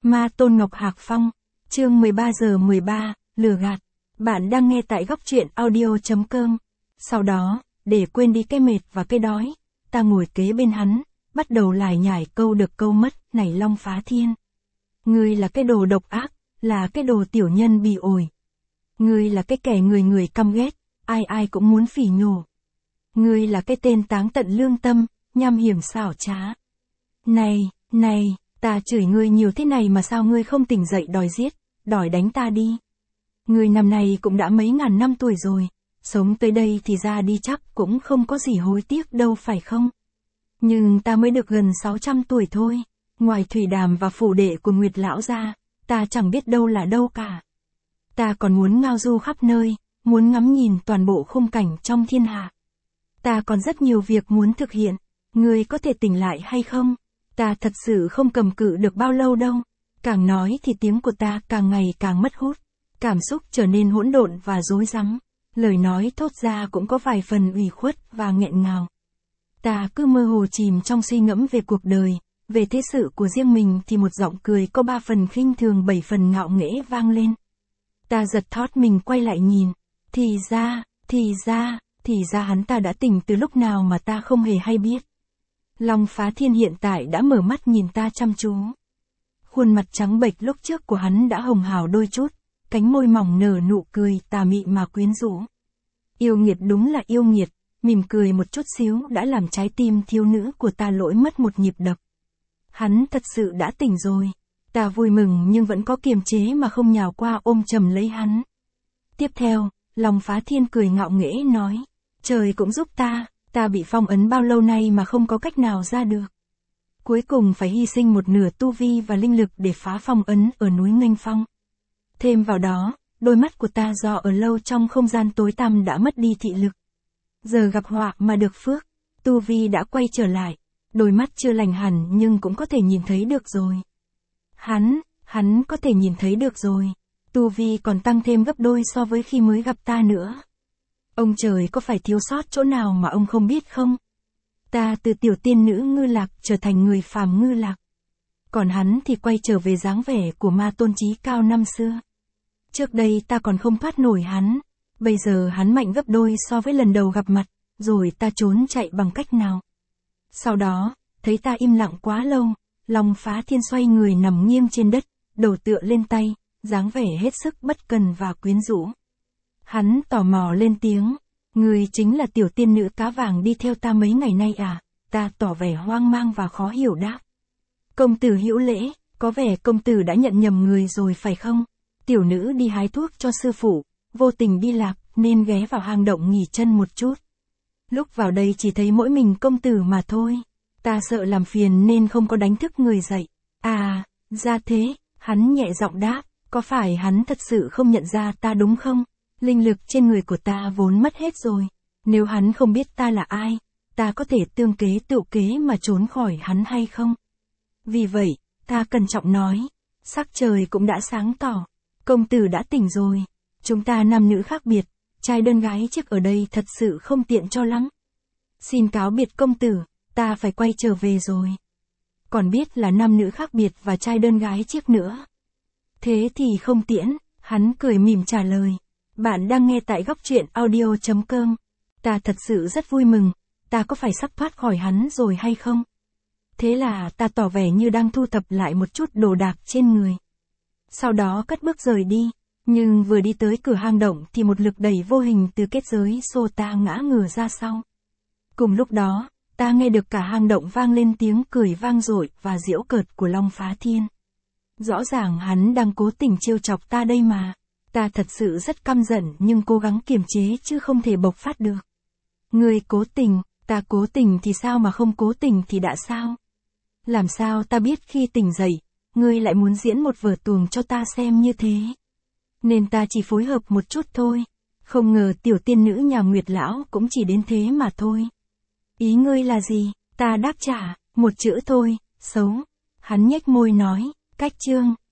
Ma Tôn Ngọc Hạc Phong, chương 13 giờ 13, lừa gạt. Bạn đang nghe tại góc truyện audio.com. Sau đó, để quên đi cái mệt và cái đói, ta ngồi kế bên hắn, bắt đầu lải nhải câu được câu mất, này Long Phá Thiên. Ngươi là cái đồ độc ác, là cái đồ tiểu nhân bỉ ổi. Ngươi là cái kẻ người người căm ghét, ai ai cũng muốn phỉ nhổ. Ngươi là cái tên táng tận lương tâm, nham hiểm xảo trá. Này, ta chửi ngươi nhiều thế này mà sao ngươi không tỉnh dậy đòi giết, đòi đánh ta đi. Ngươi năm nay cũng đã mấy ngàn năm tuổi rồi, sống tới đây thì ra đi chắc cũng không có gì hối tiếc đâu phải không? Nhưng ta mới được gần 600 tuổi thôi, ngoài thủy đàm và phủ đệ của Nguyệt Lão ra, ta chẳng biết đâu là đâu cả. Ta còn muốn ngao du khắp nơi, muốn ngắm nhìn toàn bộ khung cảnh trong thiên hạ. Ta còn rất nhiều việc muốn thực hiện, ngươi có thể tỉnh lại hay không? Ta thật sự không cầm cự được bao lâu đâu. Càng nói thì tiếng của ta càng ngày càng mất hút. Cảm xúc trở nên hỗn độn và rối rắm. Lời nói thốt ra cũng có vài phần ủy khuất và nghẹn ngào. Ta cứ mơ hồ chìm trong suy ngẫm về cuộc đời, về thế sự của riêng mình thì một giọng cười có 3 phần khinh thường 7 phần ngạo nghễ vang lên. Ta giật thót mình quay lại nhìn. Thì ra hắn ta đã tỉnh từ lúc nào mà ta không hề hay biết. Long Phá Thiên hiện tại đã mở mắt nhìn ta chăm chú. Khuôn mặt trắng bệch lúc trước của hắn đã hồng hào đôi chút, cánh môi mỏng nở nụ cười tà mị mà quyến rũ. Yêu nghiệt đúng là yêu nghiệt, mỉm cười một chút xíu đã làm trái tim thiếu nữ của ta lỗi mất một nhịp đập. Hắn thật sự đã tỉnh rồi. Ta vui mừng nhưng vẫn có kiềm chế mà không nhào qua ôm chầm lấy hắn. Tiếp theo, Long Phá Thiên cười ngạo nghễ nói, trời cũng giúp ta bị phong ấn bao lâu nay mà không có cách nào ra được. Cuối cùng phải hy sinh một nửa tu vi và linh lực để phá phong ấn ở núi Nghênh Phong. Thêm vào đó, đôi mắt của ta do ở lâu trong không gian tối tăm đã mất đi thị lực. Giờ gặp họa mà được phước, tu vi đã quay trở lại, đôi mắt chưa lành hẳn nhưng cũng có thể nhìn thấy được rồi. Hắn có thể nhìn thấy được rồi, tu vi còn tăng thêm gấp đôi so với khi mới gặp ta nữa. Ông trời có phải thiếu sót chỗ nào mà ông không biết không? Ta từ tiểu tiên nữ Ngư Lạc trở thành người phàm Ngư Lạc. Còn hắn thì quay trở về dáng vẻ của ma tôn trí cao năm xưa. Trước đây ta còn không thoát nổi hắn, bây giờ hắn mạnh gấp đôi so với lần đầu gặp mặt, rồi ta trốn chạy bằng cách nào? Sau đó, thấy ta im lặng quá lâu, Long Phá Thiên xoay người nằm nghiêng trên đất, đầu tựa lên tay, dáng vẻ hết sức bất cần và quyến rũ. Hắn tò mò lên tiếng, người chính là tiểu tiên nữ cá vàng đi theo ta mấy ngày nay à? Ta tỏ vẻ hoang mang và khó hiểu đáp. Công tử hữu lễ, có vẻ công tử đã nhận nhầm người rồi phải không? Tiểu nữ đi hái thuốc cho sư phụ, vô tình đi lạc, nên ghé vào hang động nghỉ chân một chút. Lúc vào đây chỉ thấy mỗi mình công tử mà thôi. Ta sợ làm phiền nên không có đánh thức người dậy. À, ra thế, hắn nhẹ giọng đáp, có phải hắn thật sự không nhận ra ta đúng không? Linh lực trên người của ta vốn mất hết rồi. Nếu hắn không biết ta là ai, ta có thể tương kế tự kế mà trốn khỏi hắn hay không? Vì vậy, ta cẩn trọng nói, sắc trời cũng đã sáng tỏ. Công tử đã tỉnh rồi. Chúng ta nam nữ khác biệt, trai đơn gái chiếc ở đây thật sự không tiện cho lắm. Xin cáo biệt công tử, ta phải quay trở về rồi. Còn biết là nam nữ khác biệt và trai đơn gái chiếc nữa. Thế thì không tiễn, hắn cười mỉm trả lời. Bạn đang nghe tại góc truyện audio.com. Ta thật sự rất vui mừng, ta có phải sắp thoát khỏi hắn rồi hay không? Thế là ta tỏ vẻ như đang thu thập lại một chút đồ đạc trên người. Sau đó cất bước rời đi, nhưng vừa đi tới cửa hang động thì một lực đẩy vô hình từ kết giới xô ta ngã ngửa ra sau. Cùng lúc đó, ta nghe được cả hang động vang lên tiếng cười vang dội và giễu cợt của Long Phá Thiên. Rõ ràng hắn đang cố tình trêu chọc ta đây mà. Ta thật sự rất căm giận nhưng cố gắng kiềm chế chứ không thể bộc phát được. Ngươi cố tình, ta cố tình thì sao mà không cố tình thì đã sao? Làm sao ta biết khi tỉnh dậy, ngươi lại muốn diễn một vở tuồng cho ta xem như thế? Nên ta chỉ phối hợp một chút thôi. Không ngờ tiểu tiên nữ nhà Nguyệt Lão cũng chỉ đến thế mà thôi. Ý ngươi là gì? Ta đáp trả, một chữ thôi, xấu. Hắn nhếch môi nói, cách chương.